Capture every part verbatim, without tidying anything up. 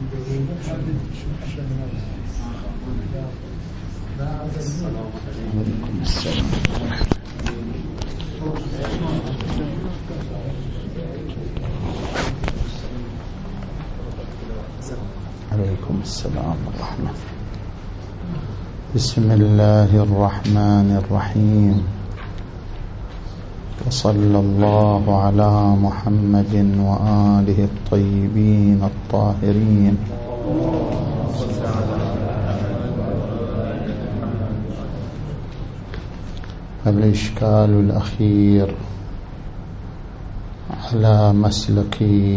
عليكم السلام ورحمة. بسم الله الرحمن الرحيم. وصلى الله على محمد وآله الطيبين الطاهرين. الإشكال الأخير على مسلك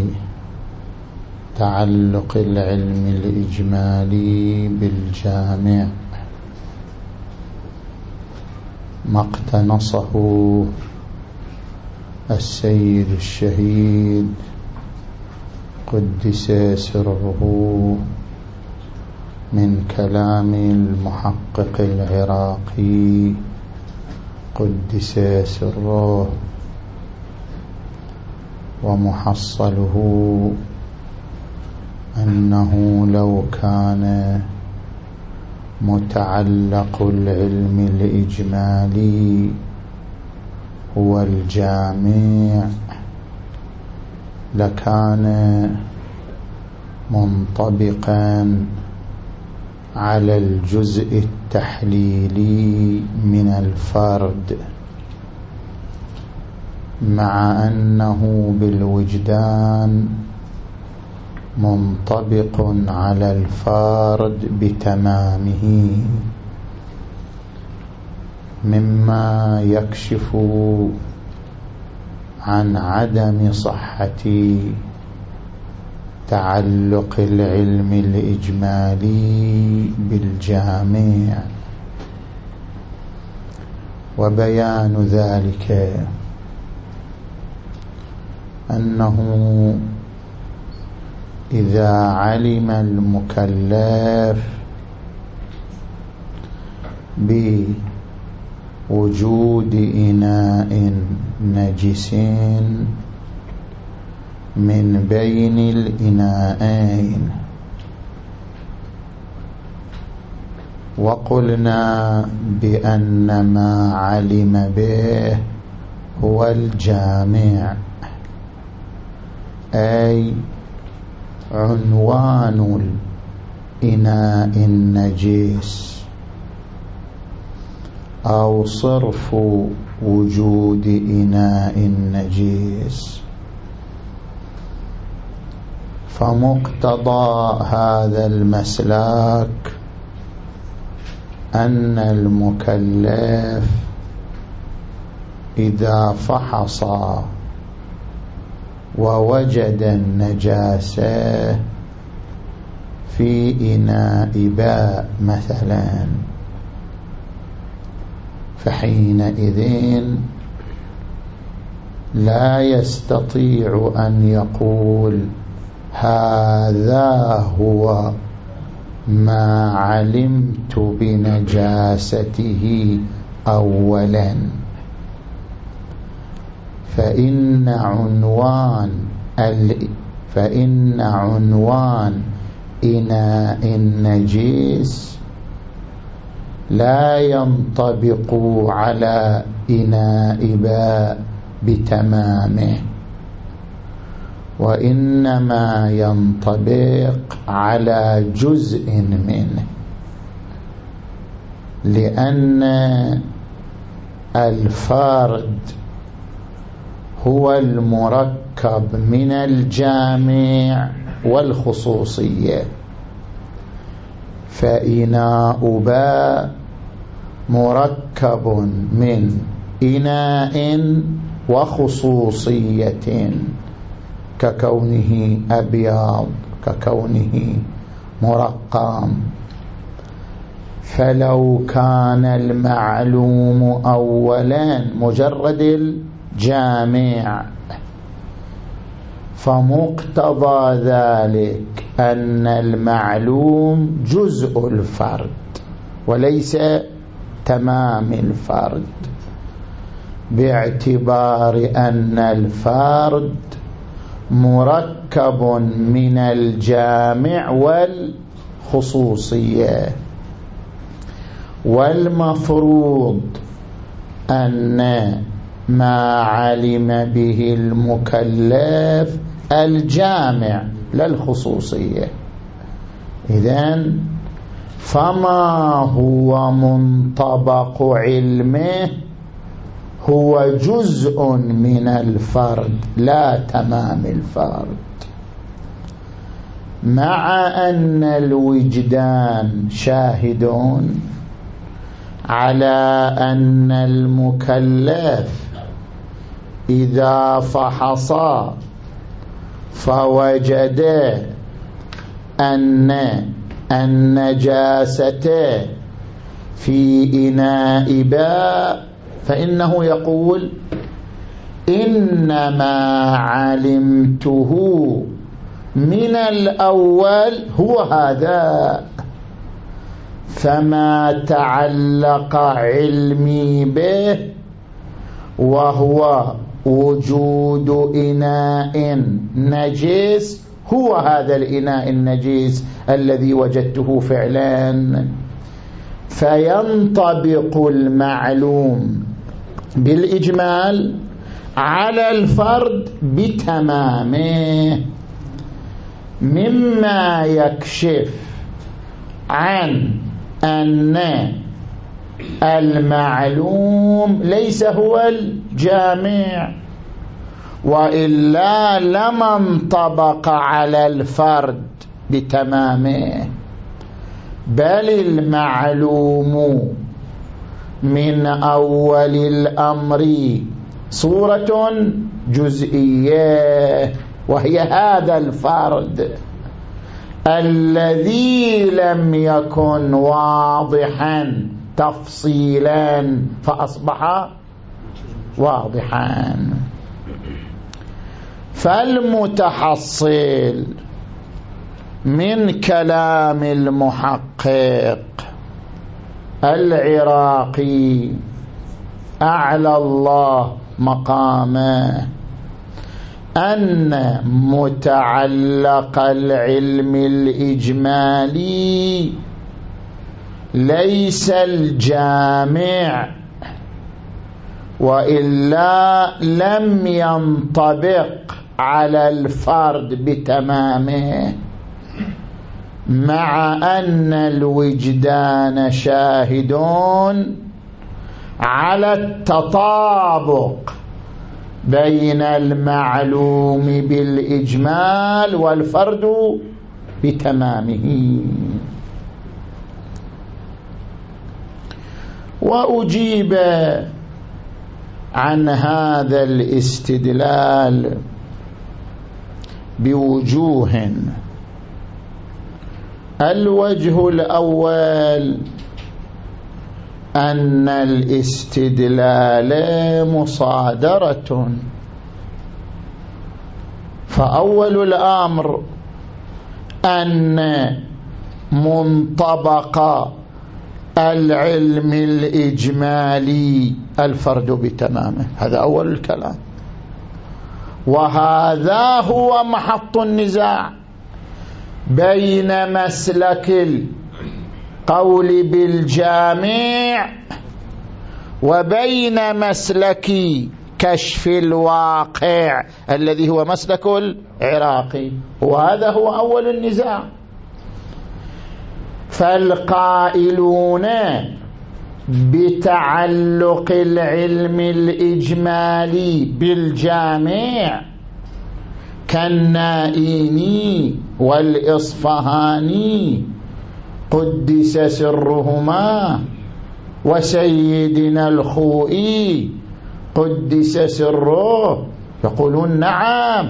تعلق العلم الإجمالي بالجامع ما اقتنصه السيد الشهيد قدس سره من كلام المحقق العراقي قدس سره، ومحصله أنه لو كان متعلق العلم الإجمالي هو الجامع لكان منطبقا على الجزء التحليلي من الفرد، مع أنه بالوجدان منطبق على الفرد بتمامه، مما يكشف عن عدم صحة تعلق العلم الإجمالي بالجامع. وبيان ذلك أنه إذا علم المكلف بوجود إناء نجس من بين الإناءين، وقلنا بأن ما علم به هو الجامع، أي عنوان الإناء النجس أو صرف وجود إناء النجس، فمقتضى هذا المسلك أن المكلف إذا فحص ووجد النجاسة في إناء باء مثلا، فحينئذ لا يستطيع أن يقول هذا هو ما علمت بنجاسته أولا، فإن عنوان فإن عنوان إناء النجس لا ينطبق على إناء باء بتمامه، وإنما ينطبق على جزء منه، لأن الفرد هو المركب من الجامع والخصوصية، فإناء باء مركب من إناء وخصوصية ككونه أبيض، ككونه مرقم. فلو كان المعلوم أولا مجرد الجامع، فمقتضى ذلك أن المعلوم جزء الفرد وليس تمام الفرد، باعتبار أن الفرد مركب من الجامع والخصوصية، والمفروض أن ما علم به المكلف الجامع لا الخصوصية. إذن فما هو منطبق علمه هو جزء من الفرد لا تمام الفرد، مع أن الوجدان شاهدون على أن المكلف إذا فحص فوجد أن النجاسة في إناء باء فإنه يقول إنما علمته من الأول هو هذا، فما تعلق علمي به وهو وجود إناء نجس هو هذا الإناء النجس الذي وجدته فعلا. فينطبق المعلوم بالإجمال على الفرد بتمامه، مما يكشف عن أن المعلوم ليس هو الجامع، وإلا لما انطبق على الفرد بتمامه، بل المعلوم من أول الأمر صورة جزئية، وهي هذا الفرد الذي لم يكن واضحا تفصيلا فأصبح واضحا. فالمتحصل من كلام المحقق العراقي أعلى الله مقامه أن متعلق العلم الإجمالي ليس الجامع، وإلا لم ينطبق على الفرد بتمامه، مع أن الوجدان شاهدون على التطابق بين المعلوم بالإجمال والفرد بتمامه. وأجيب عن هذا الاستدلال بوجوه. الوجه الأول أن الاستدلال مصادرة، فأول الأمر أن منطبق العلم الإجمالي الفرد بتمامه، هذا أول الكلام، وهذا هو محط النزاع بين مسلك القول بالجامع وبين مسلك كشف الواقع الذي هو مسلك العراقي، وهذا هو أول النزاع. فالقائلون بتعلق العلم الإجمالي بالجامع كالنائيني والإصفهاني قدس سرهما وسيدنا الخوئي قدس سره، يقولون نعم،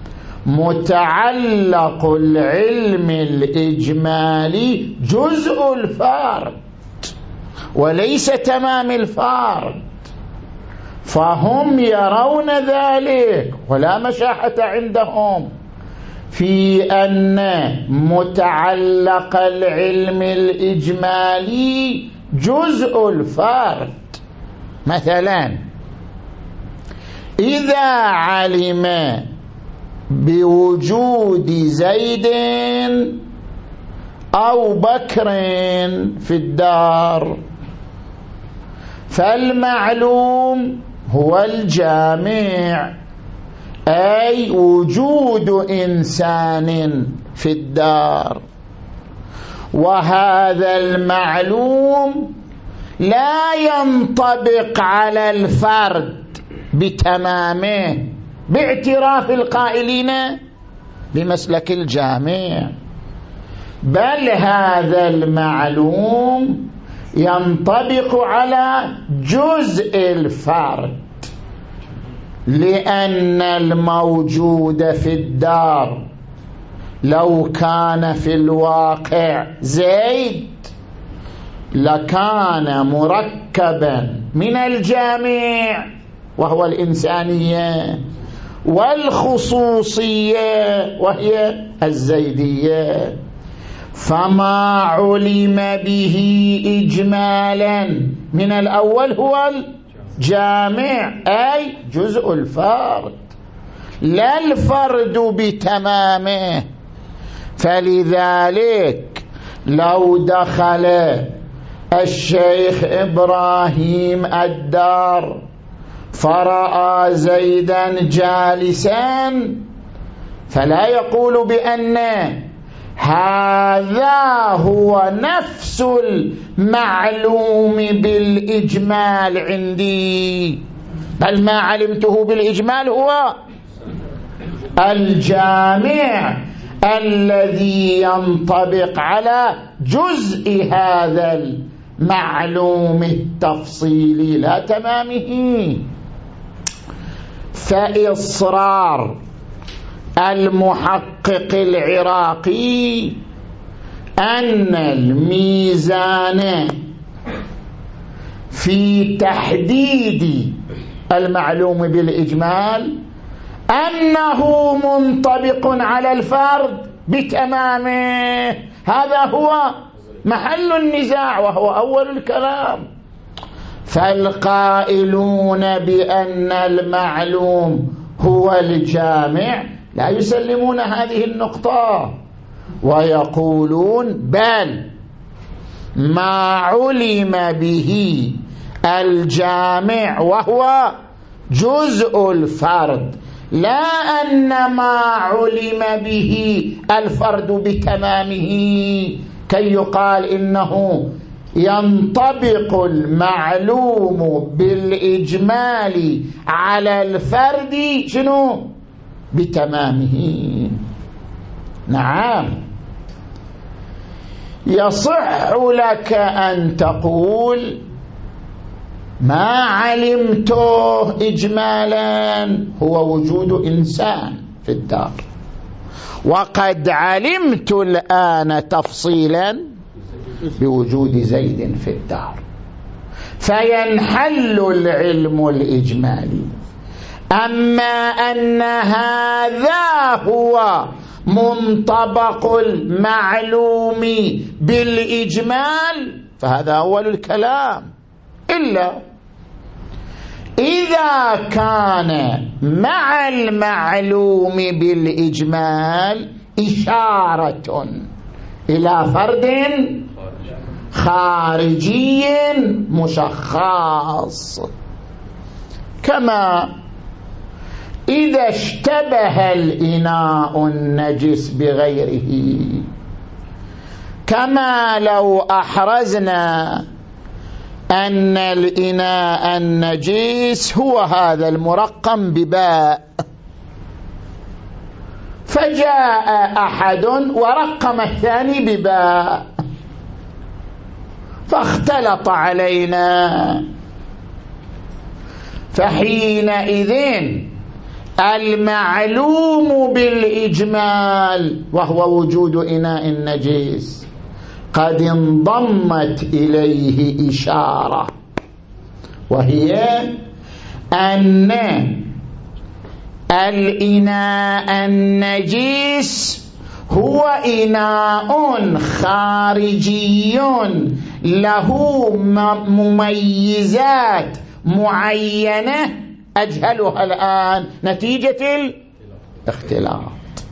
متعلق العلم الإجمالي جزء الفرد وليس تمام الفرد، فهم يرون ذلك ولا مشاحة عندهم في أن متعلق العلم الإجمالي جزء الفرد. مثلا إذا علم بوجود زيد أو بكر في الدار، فالمعلوم هو الجامع، أي وجود إنسان في الدار، وهذا المعلوم لا ينطبق على الفرد بتمامه باعتراف القائلين بمسلك الجامع، بل هذا المعلوم ينطبق على جزء الفرد، لأن الموجود في الدار لو كان في الواقع زيد لكان مركبا من الجامع وهو الإنسانية والخصوصية وهي الزيدية، فما علم به إجمالا من الأول هو الجامع أي جزء الفرد لا الفرد بتمامه. فلذلك لو دخل الشيخ إبراهيم الدار فرأى زيدا جالسا فلا يقول بأن هذا هو نفس المعلوم بالإجمال عندي، بل ما علمته بالإجمال هو الجامع الذي ينطبق على جزء هذا المعلوم التفصيلي لا تمامه. فإصرار المحقق العراقي أن الميزان في تحديد المعلوم بالإجمال أنه منطبق على الفرد بتمامه، هذا هو محل النزاع وهو أول الكلام. فالقائلون بأن المعلوم هو الجامع لا يسلمون هذه النقطة ويقولون بل ما علم به الجامع وهو جزء الفرد، لا أن ما علم به الفرد بتمامه كي يقال إنه ينطبق المعلوم بالإجمال على الفرد شنو بتمامه. نعم، يصح لك أن تقول ما علمته إجمالا هو وجود إنسان في الدار، وقد علمت الآن تفصيلا بوجود زيد في الدار، فينحل العلم الإجمالي. أما أن هذا هو منطبق المعلوم بالإجمال فهذا أول الكلام، إلا إذا كان مع المعلوم بالإجمال إشارة إلى فرد خارجي مشخص، كما إذا اشتبه الإناء النجس بغيره، كما لو أحرزنا أن الإناء النجس هو هذا المرقم بباء، فجاء أحد ورقم الثاني بباء فاختلط علينا، فحينئذ المعلوم بالإجمال وهو وجود إناء النجس قد انضمت إليه إشارة، وهي أن الإناء النجس هو إناء خارجي له مميزات معينة أجهلها الآن نتيجة اختلاط.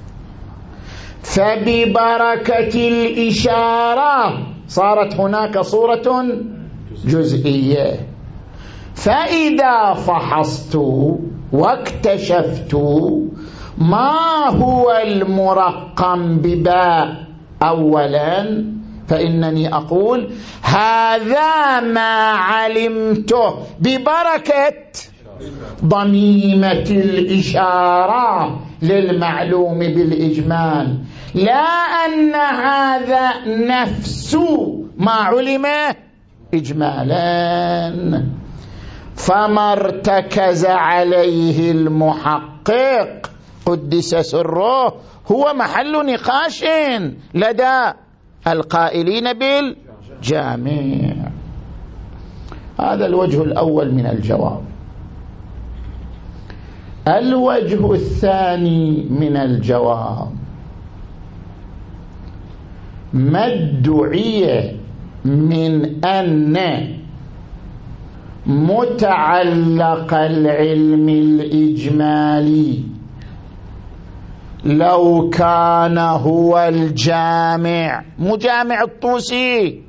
فببركة الإشارة صارت هناك صورة جزئية. فإذا فحصت واكتشفت ما هو المرقم بباء أولا، فإنني أقول هذا ما علمته ببركة ضميمة الإشارة للمعلوم بالإجمال، لا أن هذا نفس ما علم إجمالا. فما ارتكز عليه المحقق قدس سره هو محل نقاش لدى القائلين بالجامع. هذا الوجه الأول من الجواب. الوجه الثاني من الجواب: ما ادعي من أن متعلق العلم الإجمالي لو كان هو الجامع مجامع الطوسي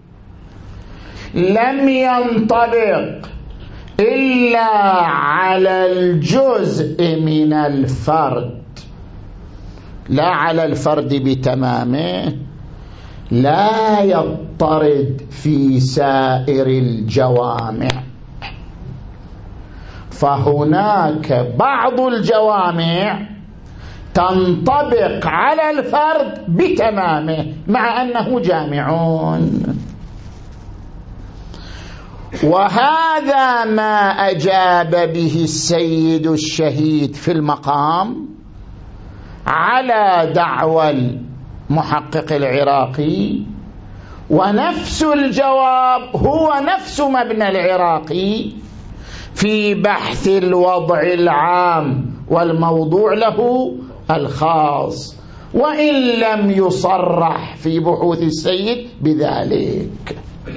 لم ينطبق إلا على الجزء من الفرد لا على الفرد بتمامه، لا يضطرد في سائر الجوامع. فهناك بعض الجوامع تنطبق على الفرد بتمامه مع أنه جامعون. وهذا ما أجاب به السيد الشهيد في المقام على دعوى المحقق العراقي، ونفس الجواب هو نفس مبنى العراقي في بحث الوضع العام والموضوع له الخاص، وإن لم يصرح في بحوث السيد بذلك.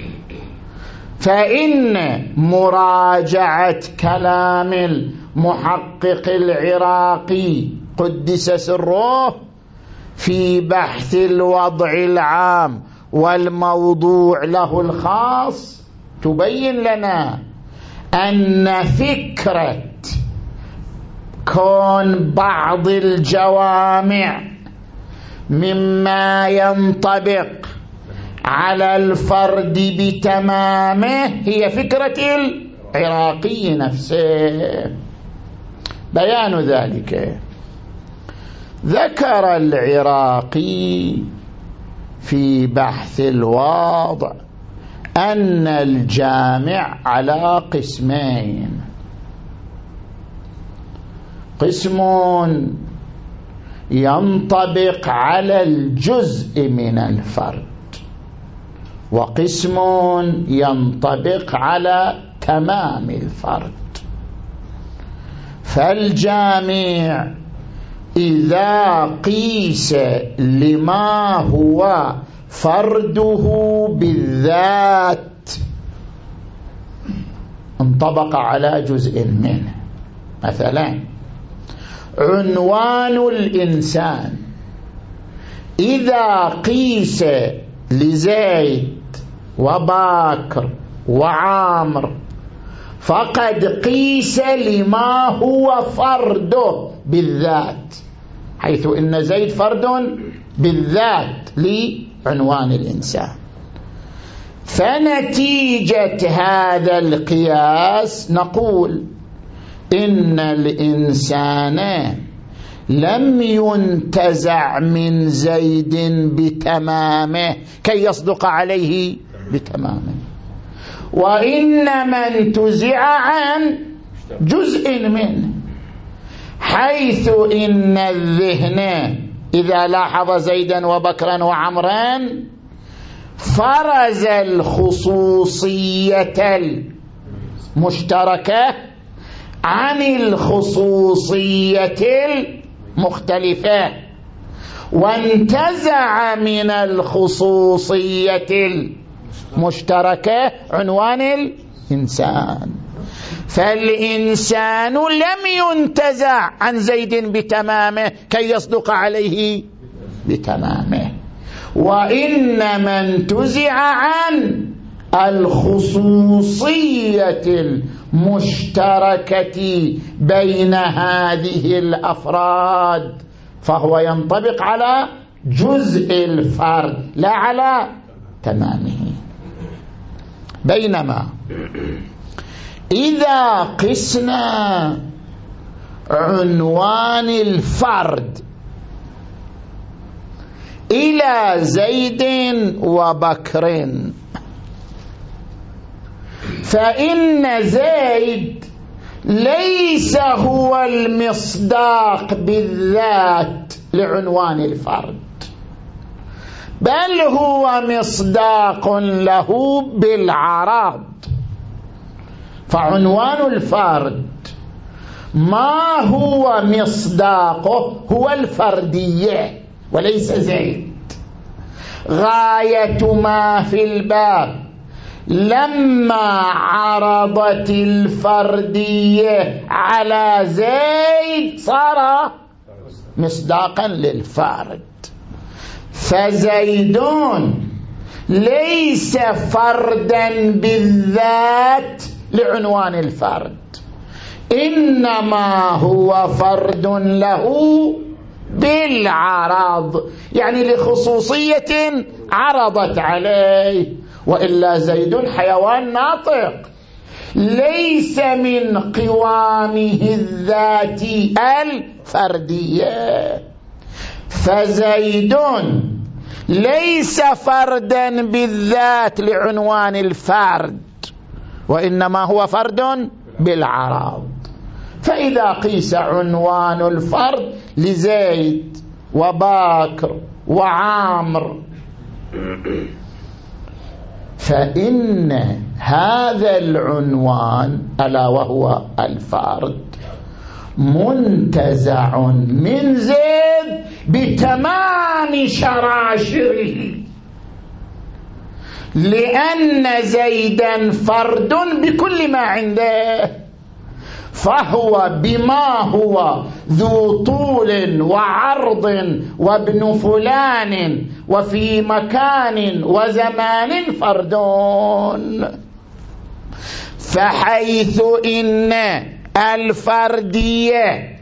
فإن مراجعة كلام المحقق العراقي قدس سره في بحث الوضع العام والموضوع له الخاص تبين لنا أن فكرة كون بعض الجوامع مما ينطبق على الفرد بتمامه هي فكرة العراقي نفسه. بيان ذلك: ذكر العراقي في بحث الوضع أن الجامع على قسمين: قسم ينطبق على الجزء من الفرد، وقسم ينطبق على تمام الفرد. فالجامع إذا قيس لما هو فرده بالذات انطبق على جزء منه. مثلا عنوان الإنسان إذا قيس لزيد وباكر وعامر فقد قيس لما هو فرده بالذات، حيث إن زيد فرد بالذات لعنوان الإنسان. فنتيجة هذا القياس نقول إن الإنسان لم ينتزع من زيد بتمامه كي يصدق عليه بتمامه، وإنما انتزع عن جزء منه، حيث إن الذهن إذا لاحظ زيدا وبكرا وعمرا فرز الخصوصية المشتركة عن الخصوصية المختلفة، وانتزع من الخصوصية المشتركة عنوان الإنسان. فالإنسان لم ينتزع عن زيد بتمامه كي يصدق عليه بتمامه، وإنما انتزع عن الخصوصية المشتركة بين هذه الأفراد، فهو ينطبق على جزء الفرد لا على تمامه. بينما إذا قسنا عنوان الفرد إلى زيد وبكر، فإن زيد ليس هو المصداق بالذات لعنوان الفرد، بل هو مصداق له بالعرض. فعنوان الفرد ما هو مصداقه هو الفردية وليس زيد. غاية ما في الباب لما عرضت الفردية على زيد صار مصداقا للفرد. فزيد ليس فردا بالذات لعنوان الفرد، إنما هو فرد له بالعرض، يعني لخصوصية عرضت عليه. وإلا زيد حيوان ناطق ليس من قوامه الذاتي الفردية. فزيد ليس فردا بالذات لعنوان الفرد، وإنما هو فرد بالعرض. فإذا قيس عنوان الفرد لزيد وبكر وعامر، فإن هذا العنوان ألا وهو الفرد منتزع من زيد بتمام شراشره، لأن زيدا فرد بكل ما عنده، فهو بما هو ذو طول وعرض وابن فلان وفي مكان وزمان فردون. فحيث إن الفردية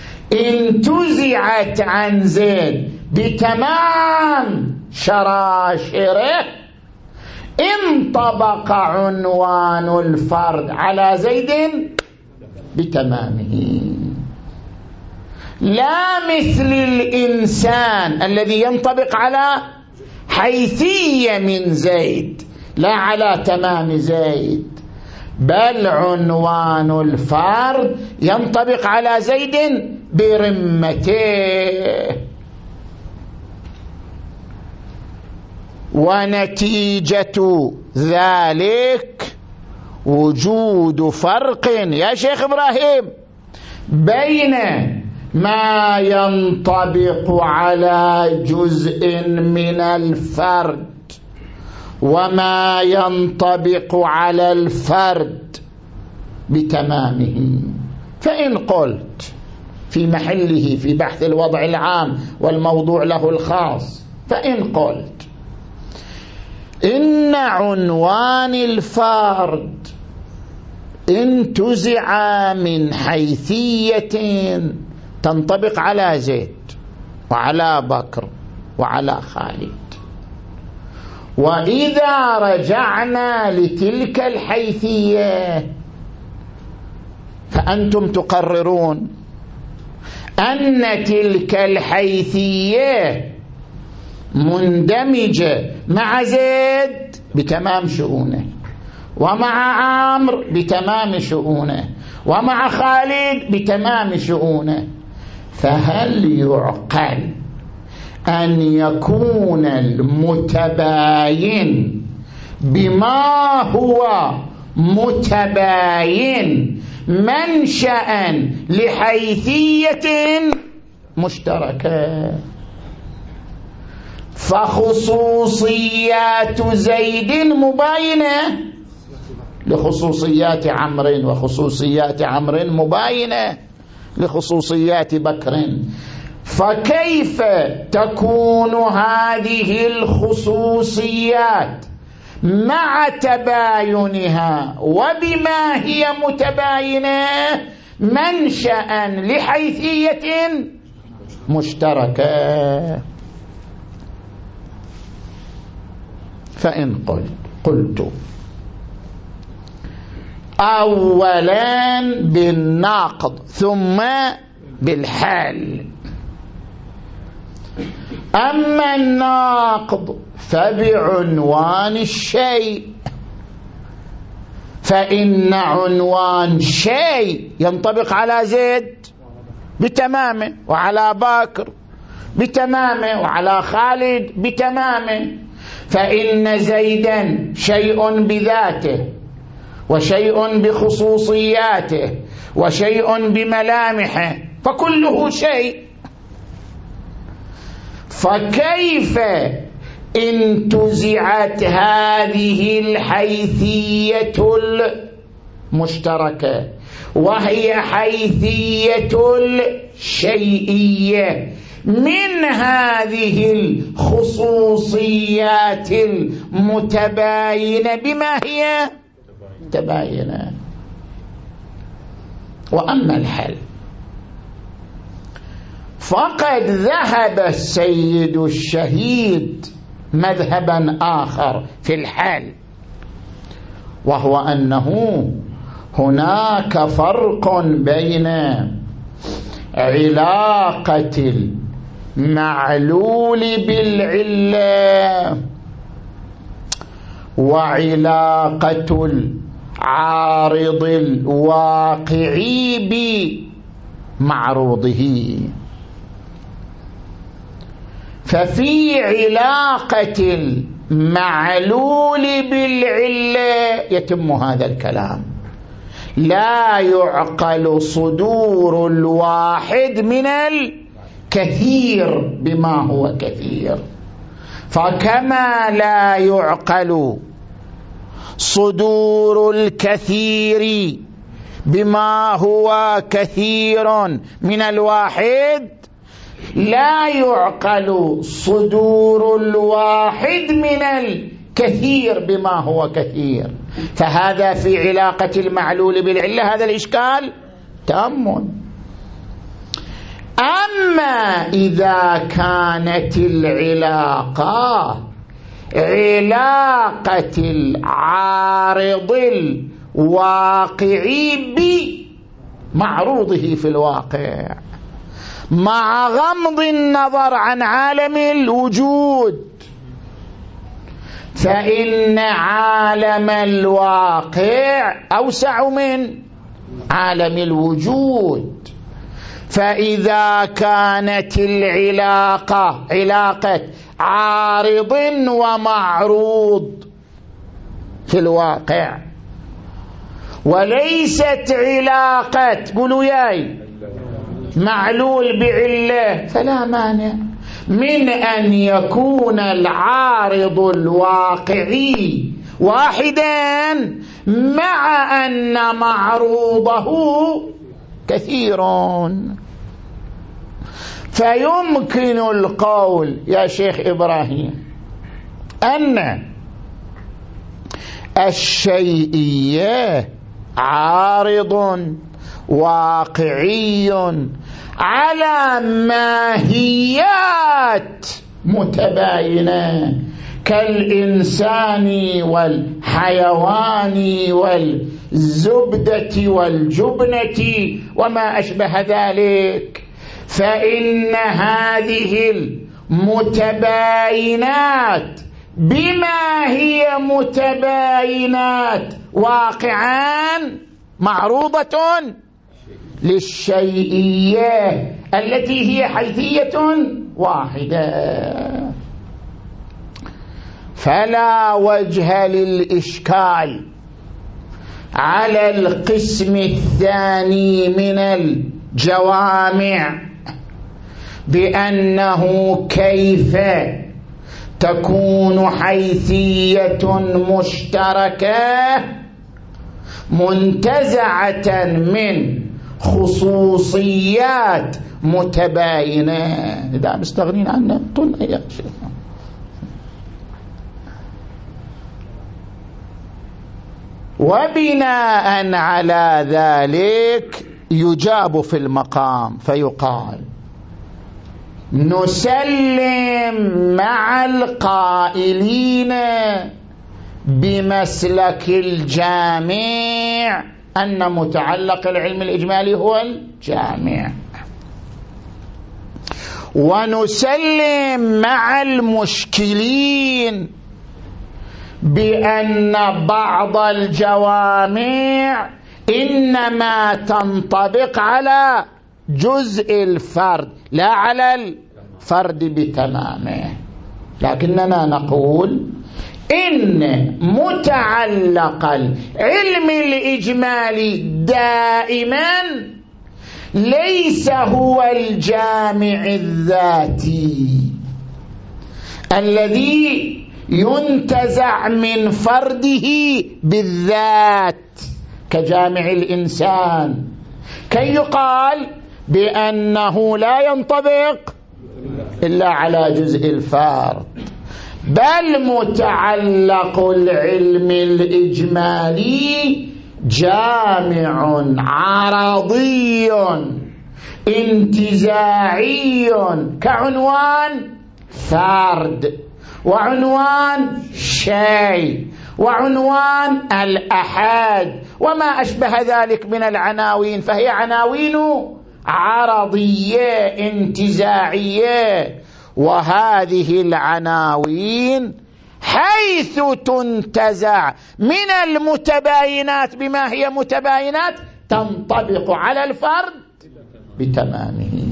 انتزعت عن زيد بتمام شراشره، انطبق عنوان الفرد على زيد بتمامه، لا مثل الإنسان الذي ينطبق على حيثية من زيد لا على تمام زيد، بل عنوان الفرد ينطبق على زيد برمته. ونتيجة ذلك وجود فرق يا شيخ إبراهيم بين ما ينطبق على جزء من الفرد وما ينطبق على الفرد بتمامه. فإن قلت في محله في بحث الوضع العام والموضوع له الخاص، فإن قلت إن عنوان الفرد انتزع من حيثية تنطبق على زيد وعلى بكر وعلى خالد، وإذا رجعنا لتلك الحيثية فأنتم تقررون أن تلك الحيثية مندمجة مع زيد بتمام شؤونه، ومع عامر بتمام شؤونه، ومع خالد بتمام شؤونه. فهل يعقل أن يكون المتباين بما هو متباين منشأ لحيثية مشتركة؟ فخصوصيات زيد مباينة لخصوصيات عمرو، وخصوصيات عمرو مباينة لخصوصيات بكر، فكيف تكون هذه الخصوصيات مع تباينها وبما هي متباينة منشأ لحيثية مشتركة؟ فإن قلت قلت أولا بالناقض ثم بالحال. أما الناقض فبعنوان الشيء، فإن عنوان شيء ينطبق على زيد بتمامه، وعلى بكر بتمامه، وعلى خالد بتمامه. فإن زيدا شيء بذاته، وشيء بخصوصياته، وشيء بملامحه، فكله شيء. فكيف انتزعت هذه الحيثية المشتركة وهي حيثية الشيئية من هذه الخصوصيات المتباينة بما هي متباينة؟ وأما الحل فقد ذهب السيد الشهيد مذهبا آخر في الحال، وهو أنه هناك فرق بين علاقة المعلول بالعلة وعلاقة العارض الواقعي بمعروضه. ففي علاقة المعلول بالعلة يتم هذا الكلام: لا يعقل صدور الواحد من الكثير بما هو كثير، فكما لا يعقل صدور الكثير بما هو كثير من الواحد، لا يعقل صدور الواحد من الكثير بما هو كثير. فهذا في علاقة المعلول بالعلة هذا الإشكال تأمل. أما إذا كانت العلاقة علاقة العارض الواقعي بمعروضه في الواقع مع غمض النظر عن عالم الوجود، فإن عالم الواقع أوسع من عالم الوجود. فإذا كانت العلاقة علاقة عارض ومعروض في الواقع وليست علاقة قولوا ياي معلول بعلة، فلا مانع من أن يكون العارض الواقعي واحدا مع أن معروضه كثيرون. فيمكن القول يا شيخ إبراهيم أن الشيئية عارض واقعي على ماهيات متباينة كالإنسان والحيوان والزبدة والجبنة وما أشبه ذلك. فإن هذه المتباينات بما هي متباينات واقعا معروضة للشيئية التي هي حيثية واحدة، فلا وجه للإشكال على القسم الثاني من الجوامع بأنه كيف تكون حيثية مشتركة منتزعة من خصوصيات متباينة. إذا مستغنين عنها طلنا يا شيخ. وبناء على ذلك يجاب في المقام فيقال: نسلم مع القائلين بمسلك الجامع أن متعلق العلم الإجمالي هو الجامع، ونسلم مع المشكلين بأن بعض الجوامع إنما تنطبق على جزء الفرد لا على الفرد بتمامه. لكننا نقول إن متعلق العلم الإجمالي دائما ليس هو الجامع الذاتي الذي ينتزع من فرده بالذات كجامع الإنسان، كي يقال بأنه لا ينطبق إلا على جزء الفرد، بل متعلق العلم الإجمالي جامع عرضي انتزاعي كعنوان فرد، وعنوان شيء، وعنوان الأحد، وما أشبه ذلك من العناوين، فهي عناوين عرضية انتزاعية. وهذه العناوين حيث تنتزع من المتباينات بما هي متباينات تنطبق على الفرد بتمامه.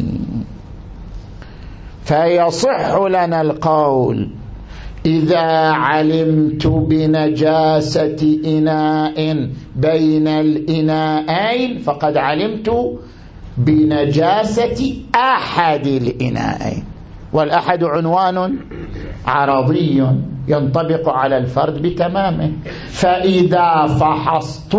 فيصح لنا القول: إذا علمت بنجاسة إناء بين الإناءين فقد علمت بنجاسة أحد الإناءين، والأحد عنوان عرضي ينطبق على الفرد بتمامه. فإذا فحصت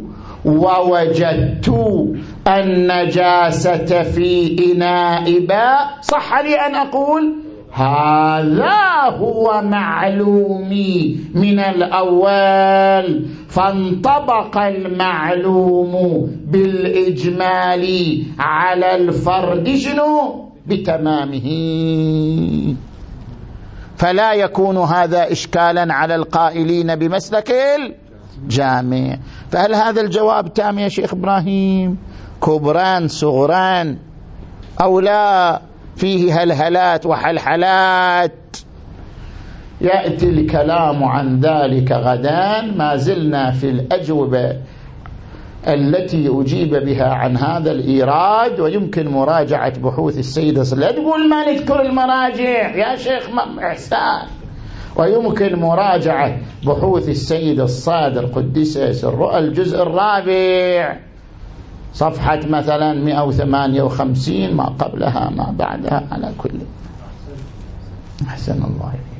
ووجدت النجاسة في إناء باء صح لي أن أقول هذا هو معلومي من الأول، فانطبق المعلوم بالإجمال على الفرد شنو بتمامه. فلا يكون هذا إشكالا على القائلين بمسلك الجامع. فهل هذا الجواب تام يا شيخ إبراهيم؟ كبران صغران أو لا فيه هلهلات وحلحلات؟ يأتي الكلام عن ذلك غدا. ما زلنا في الأجوبة التي أجيب بها عن هذا الإيراد، ويمكن مراجعة بحوث السيد الصادق. لا تقول ما نذكر المراجع يا شيخ إحسان. ويمكن مراجعة بحوث السيد الصادق قدس سره الجزء الرابع صفحة مثلا مئة وثمانية وخمسين، ما قبلها ما بعدها. على كل أحسن الله.